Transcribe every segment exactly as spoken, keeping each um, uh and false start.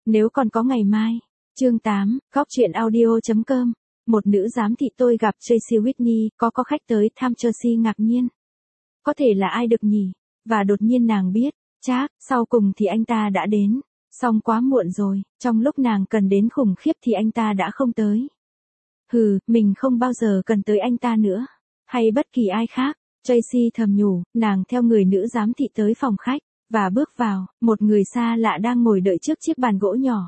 Nếu còn có ngày mai. Chương tám, góc truyện audio chấm com. Một nữ giám thị tôi gặp Tracy Whitney, có có khách tới thăm Tracy ngạc nhiên. Có thể là ai được nhỉ? Và đột nhiên nàng biết, chát, sau cùng thì anh ta đã đến. Xong quá muộn rồi, trong lúc nàng cần đến khủng khiếp thì anh ta đã không tới. Hừ, mình không bao giờ cần tới anh ta nữa. Hay bất kỳ ai khác. Tracy thầm nhủ, nàng theo người nữ giám thị tới phòng khách, và bước vào, một người xa lạ đang ngồi đợi trước chiếc bàn gỗ nhỏ.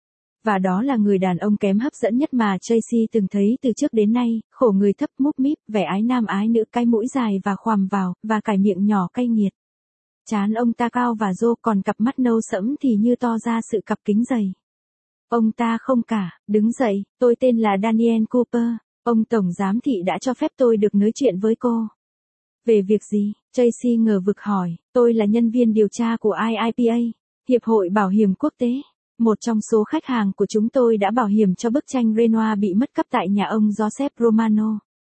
Và đó là người đàn ông kém hấp dẫn nhất mà Tracy từng thấy từ trước đến nay, khổ người thấp múp míp, vẻ ái nam ái nữ, cái mũi dài và khoằm vào, và cải miệng nhỏ cay nghiệt. Trán ông ta cao và rô, còn cặp mắt nâu sẫm thì như to ra sự cặp kính dày. Ông ta không cả, đứng dậy, tôi tên là Daniel Cooper, ông tổng giám thị đã cho phép tôi được nói chuyện với cô. Về việc gì? Tracy ngờ vực hỏi, tôi là nhân viên điều tra của I I P A, Hiệp hội Bảo hiểm Quốc tế. Một trong số khách hàng của chúng tôi đã bảo hiểm cho bức tranh Renoir bị mất cắp tại nhà ông Joseph Romano.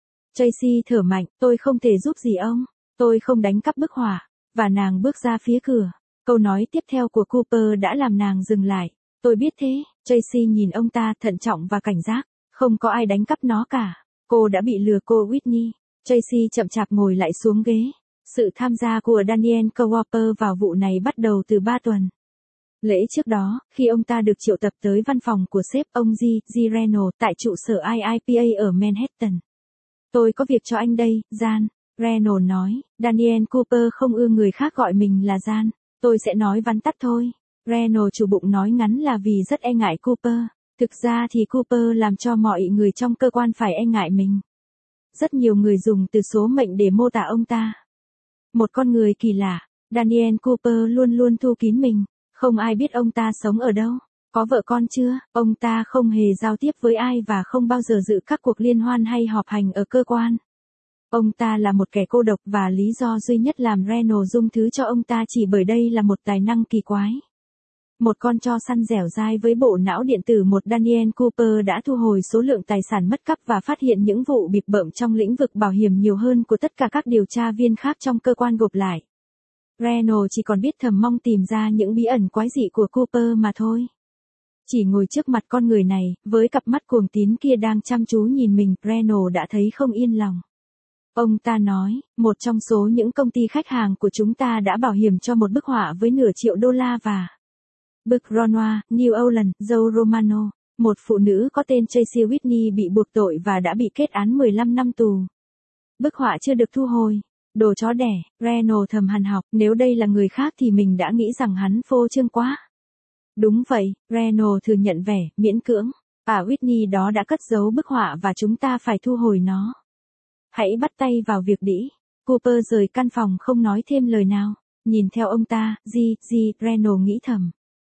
Tracy thở mạnh, tôi không thể giúp gì ông, tôi không đánh cắp bức họa, và nàng bước ra phía cửa. Câu nói tiếp theo của Cooper đã làm nàng dừng lại, tôi biết thế. Tracy nhìn ông ta thận trọng và cảnh giác, không có ai đánh cắp nó cả, cô đã bị lừa cô Whitney. Tracy chậm chạp ngồi lại xuống ghế. Sự tham gia của Daniel Cooper vào vụ này bắt đầu từ ba tuần. Lễ trước đó, khi ông ta được triệu tập tới văn phòng của sếp ông G. G. Reynolds tại trụ sở I I P A ở Manhattan. Tôi có việc cho anh đây, Jan, Reynolds nói. Daniel Cooper không ưa người khác gọi mình là Jan. Tôi sẽ nói vắn tắt thôi. Reynolds chủ bụng nói ngắn là vì rất e ngại Cooper. Thực ra thì Cooper làm cho mọi người trong cơ quan phải e ngại mình. Rất nhiều người dùng từ số mệnh để mô tả ông ta. Một con người kỳ lạ, Daniel Cooper luôn luôn thu kín mình, không ai biết ông ta sống ở đâu, có vợ con chưa, ông ta không hề giao tiếp với ai và không bao giờ dự các cuộc liên hoan hay họp hành ở cơ quan. Ông ta là một kẻ cô độc và lý do duy nhất làm Reynolds dung thứ cho ông ta chỉ bởi đây là một tài năng kỳ quái. Một con chó săn dẻo dai với bộ não điện tử. Một Daniel Cooper đã thu hồi số lượng tài sản mất cắp và phát hiện những vụ bịp bợm trong lĩnh vực bảo hiểm nhiều hơn của tất cả các điều tra viên khác trong cơ quan gộp lại. Reynolds chỉ còn biết thầm mong tìm ra những bí ẩn quái dị của Cooper mà thôi. Chỉ ngồi trước mặt con người này, với cặp mắt cuồng tín kia đang chăm chú nhìn mình, Reynolds đã thấy không yên lòng. Ông ta nói, một trong số những công ty khách hàng của chúng ta đã bảo hiểm cho một bức họa với nửa triệu đô la và... Bức Renoir, New Orleans, Joe Romano, một phụ nữ có tên Tracy Whitney bị buộc tội và đã bị kết án mười lăm năm tù. Bức họa chưa được thu hồi. Đồ chó đẻ, Reynolds thầm hằn học, nếu đây là người khác thì mình đã nghĩ rằng hắn phô trương quá. Đúng vậy, Reynolds thừa nhận vẻ miễn cưỡng. À, Whitney đó đã cất giấu bức họa và chúng ta phải thu hồi nó. Hãy bắt tay vào việc đi. Cooper rời căn phòng không nói thêm lời nào. Nhìn theo ông ta, G. G. Reynolds nghĩ thầm.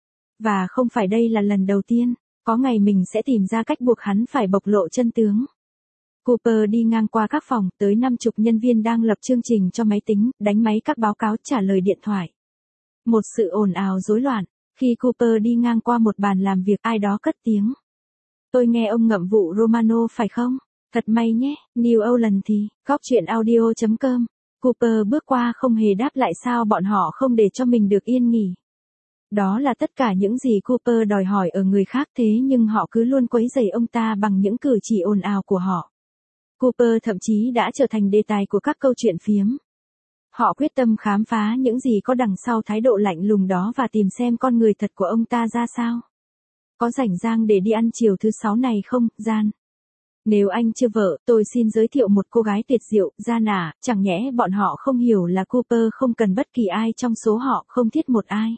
Và không phải đây là lần đầu tiên, có ngày mình sẽ tìm ra cách buộc hắn phải bộc lộ chân tướng. Cooper đi ngang qua các phòng, tới năm chục nhân viên đang lập chương trình cho máy tính, đánh máy các báo cáo, trả lời điện thoại. Một sự ồn ào rối loạn, khi Cooper đi ngang qua một bàn làm việc, ai đó cất tiếng. Tôi nghe ông ngậm vụ Romano phải không? Thật may nhé, New Orleans thì, góc truyện audio chấm com. Cooper bước qua không hề đáp lại sao bọn họ không để cho mình được yên nghỉ. Đó là tất cả những gì Cooper đòi hỏi ở người khác, thế nhưng họ cứ luôn quấy rầy ông ta bằng những cử chỉ ồn ào của họ. Cooper thậm chí đã trở thành đề tài của các câu chuyện phiếm. Họ quyết tâm khám phá những gì có đằng sau thái độ lạnh lùng đó và tìm xem con người thật của ông ta ra sao. Có rảnh rang để đi ăn chiều thứ sáu này không, Jan? Nếu anh chưa vợ, tôi xin giới thiệu một cô gái tuyệt diệu, Jan à, chẳng nhẽ bọn họ không hiểu là Cooper không cần bất kỳ ai trong số họ, không thiết một ai.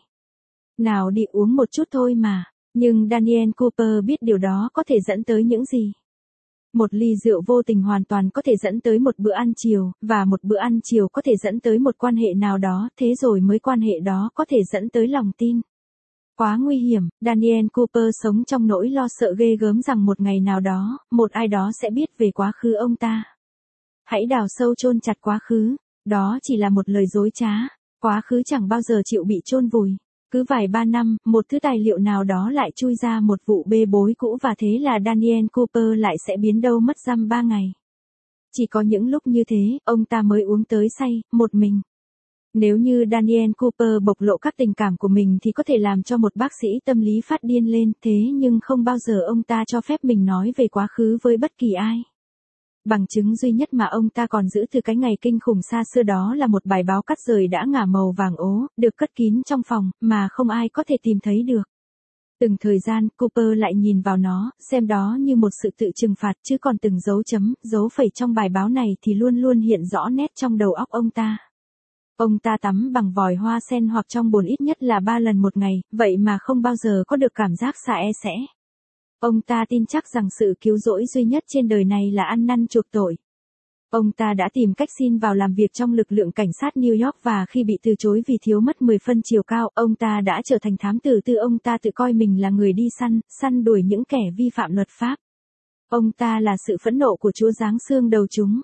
Nào đi uống một chút thôi mà, nhưng Daniel Cooper biết điều đó có thể dẫn tới những gì. Một ly rượu vô tình hoàn toàn có thể dẫn tới một bữa ăn chiều, và một bữa ăn chiều có thể dẫn tới một quan hệ nào đó, thế rồi mới quan hệ đó có thể dẫn tới lòng tin. Quá nguy hiểm, Daniel Cooper sống trong nỗi lo sợ ghê gớm rằng một ngày nào đó, một ai đó sẽ biết về quá khứ ông ta. Hãy đào sâu chôn chặt quá khứ, đó chỉ là một lời dối trá, quá khứ chẳng bao giờ chịu bị chôn vùi. Cứ vài ba năm, một thứ tài liệu nào đó lại chui ra một vụ bê bối cũ và thế là Daniel Cooper lại sẽ biến đâu mất dăm ba ngày. Chỉ có những lúc như thế, ông ta mới uống tới say, một mình. Nếu như Daniel Cooper bộc lộ các tình cảm của mình thì có thể làm cho một bác sĩ tâm lý phát điên lên, thế nhưng không bao giờ ông ta cho phép mình nói về quá khứ với bất kỳ ai. Bằng chứng duy nhất mà ông ta còn giữ từ cái ngày kinh khủng xa xưa đó là một bài báo cắt rời đã ngả màu vàng ố, được cất kín trong phòng, mà không ai có thể tìm thấy được. Từng thời gian, Cooper lại nhìn vào nó, xem đó như một sự tự trừng phạt, chứ còn từng dấu chấm, dấu phẩy trong bài báo này thì luôn luôn hiện rõ nét trong đầu óc ông ta. Ông ta tắm bằng vòi hoa sen hoặc trong bồn ít nhất là ba lần một ngày, vậy mà không bao giờ có được cảm giác xa e sẽ. Ông ta tin chắc rằng sự cứu rỗi duy nhất trên đời này là ăn năn chuộc tội. Ông ta đã tìm cách xin vào làm việc trong lực lượng cảnh sát New York và khi bị từ chối vì thiếu mất mười phân chiều cao, ông ta đã trở thành thám tử tư. Ông ta tự coi mình là người đi săn, săn đuổi những kẻ vi phạm luật pháp. Ông ta là sự phẫn nộ của Chúa giáng xương đầu chúng.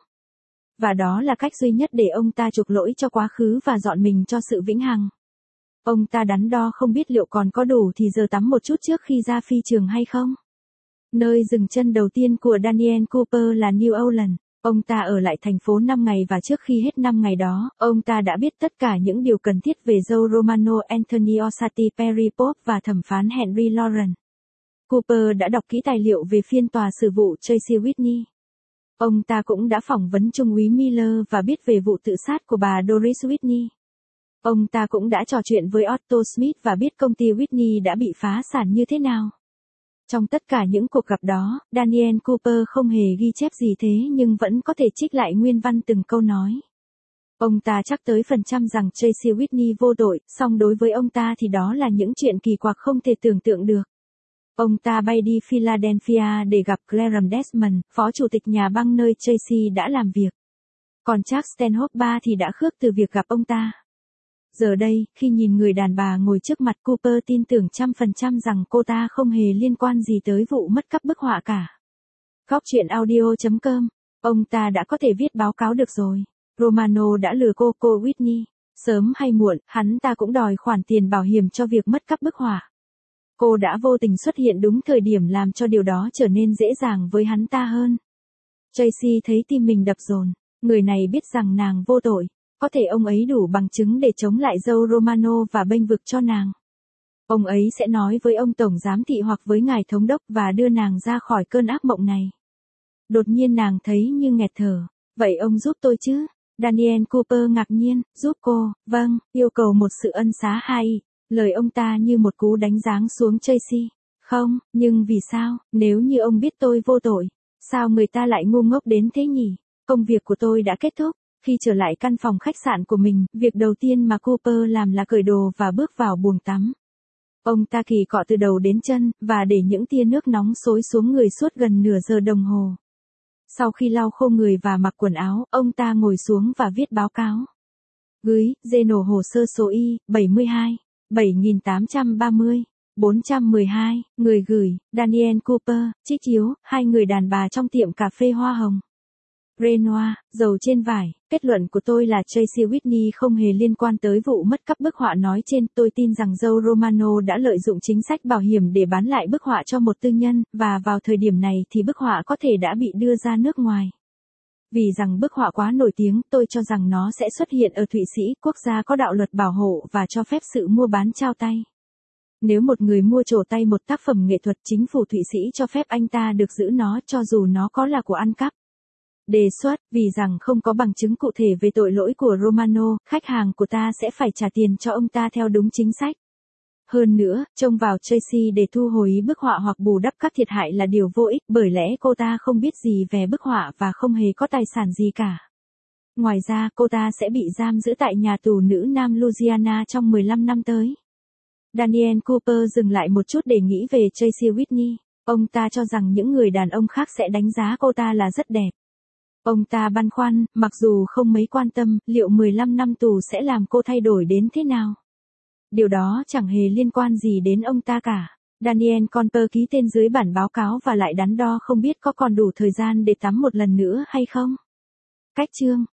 Và đó là cách duy nhất để ông ta chuộc lỗi cho quá khứ và dọn mình cho sự vĩnh hằng. Ông ta đắn đo không biết liệu còn có đủ thì giờ tắm một chút trước khi ra phi trường hay không. Nơi dừng chân đầu tiên của Daniel Cooper là New Orleans. Ông ta ở lại thành phố năm ngày và trước khi hết năm ngày đó, ông ta đã biết tất cả những điều cần thiết về Joe Romano, Anthony Orsatti, Perry Pope và thẩm phán Henry Lawrence. Cooper đã đọc kỹ tài liệu về phiên tòa xử vụ Tracy Whitney. Ông ta cũng đã phỏng vấn Trung úy Miller và biết về vụ tự sát của bà Doris Whitney. Ông ta cũng đã trò chuyện với Otto Smith và biết công ty Whitney đã bị phá sản như thế nào. Trong tất cả những cuộc gặp đó, Daniel Cooper không hề ghi chép gì thế nhưng vẫn có thể trích lại nguyên văn từng câu nói. Ông ta chắc tới phần trăm rằng Tracy Whitney vô tội, song đối với ông ta thì đó là những chuyện kỳ quặc không thể tưởng tượng được. Ông ta bay đi Philadelphia để gặp Clarence Desmond, phó chủ tịch nhà băng nơi Tracy đã làm việc. Còn Charles Stanhope ba thì đã khước từ việc gặp ông ta. Giờ đây, khi nhìn người đàn bà ngồi trước mặt, Cooper tin tưởng trăm phần trăm rằng cô ta không hề liên quan gì tới vụ mất cắp bức họa cả. Góc truyện audio chấm com. Ông ta đã có thể viết báo cáo được rồi. Romano đã lừa cô, cô Whitney. Sớm hay muộn, hắn ta cũng đòi khoản tiền bảo hiểm cho việc mất cắp bức họa. Cô đã vô tình xuất hiện đúng thời điểm làm cho điều đó trở nên dễ dàng với hắn ta hơn. Tracy thấy tim mình đập dồn. Người này biết rằng nàng vô tội. Có thể ông ấy đủ bằng chứng để chống lại Joe Romano và bênh vực cho nàng. Ông ấy sẽ nói với ông tổng giám thị hoặc với ngài thống đốc và đưa nàng ra khỏi cơn ác mộng này. Đột nhiên nàng thấy như nghẹt thở. Vậy ông giúp tôi chứ? Daniel Cooper ngạc nhiên, giúp cô, vâng, yêu cầu một sự ân xá hay. Lời ông ta như một cú đánh giáng xuống Tracy. Không, nhưng vì sao, nếu như ông biết tôi vô tội, sao người ta lại ngu ngốc đến thế nhỉ? Công việc của tôi đã kết thúc. Khi trở lại căn phòng khách sạn của mình, việc đầu tiên mà Cooper làm là cởi đồ và bước vào buồng tắm. Ông ta kỳ cọ từ đầu đến chân, và để những tia nước nóng xối xuống người suốt gần nửa giờ đồng hồ. Sau khi lau khô người và mặc quần áo, ông ta ngồi xuống và viết báo cáo. Gửi, dê nổ hồ sơ số Y, bảy mươi hai, bảy nghìn tám trăm ba mươi, bốn trăm mười hai, người gửi, Daniel Cooper, trích chiếu, hai người đàn bà trong tiệm cà phê hoa hồng. Renoir, dầu trên vải, kết luận của tôi là Tracy Whitney không hề liên quan tới vụ mất cắp bức họa nói trên. Tôi tin rằng Joe Romano đã lợi dụng chính sách bảo hiểm để bán lại bức họa cho một tư nhân, và vào thời điểm này thì bức họa có thể đã bị đưa ra nước ngoài. Vì rằng bức họa quá nổi tiếng, tôi cho rằng nó sẽ xuất hiện ở Thụy Sĩ, quốc gia có đạo luật bảo hộ và cho phép sự mua bán trao tay. Nếu một người mua trổ tay một tác phẩm nghệ thuật, chính phủ Thụy Sĩ cho phép anh ta được giữ nó cho dù nó có là của ăn cắp. Đề xuất, vì rằng không có bằng chứng cụ thể về tội lỗi của Romano, khách hàng của ta sẽ phải trả tiền cho ông ta theo đúng chính sách. Hơn nữa, trông vào Tracy để thu hồi bức họa hoặc bù đắp các thiệt hại là điều vô ích, bởi lẽ cô ta không biết gì về bức họa và không hề có tài sản gì cả. Ngoài ra, cô ta sẽ bị giam giữ tại nhà tù nữ Nam Louisiana trong mười lăm năm tới. Daniel Cooper dừng lại một chút để nghĩ về Tracy Whitney. Ông ta cho rằng những người đàn ông khác sẽ đánh giá cô ta là rất đẹp. Ông ta băn khoăn, mặc dù không mấy quan tâm, liệu mười lăm năm tù sẽ làm cô thay đổi đến thế nào? Điều đó chẳng hề liên quan gì đến ông ta cả. Daniel Cooper ký tên dưới bản báo cáo và lại đắn đo không biết có còn đủ thời gian để tắm một lần nữa hay không. Cách chương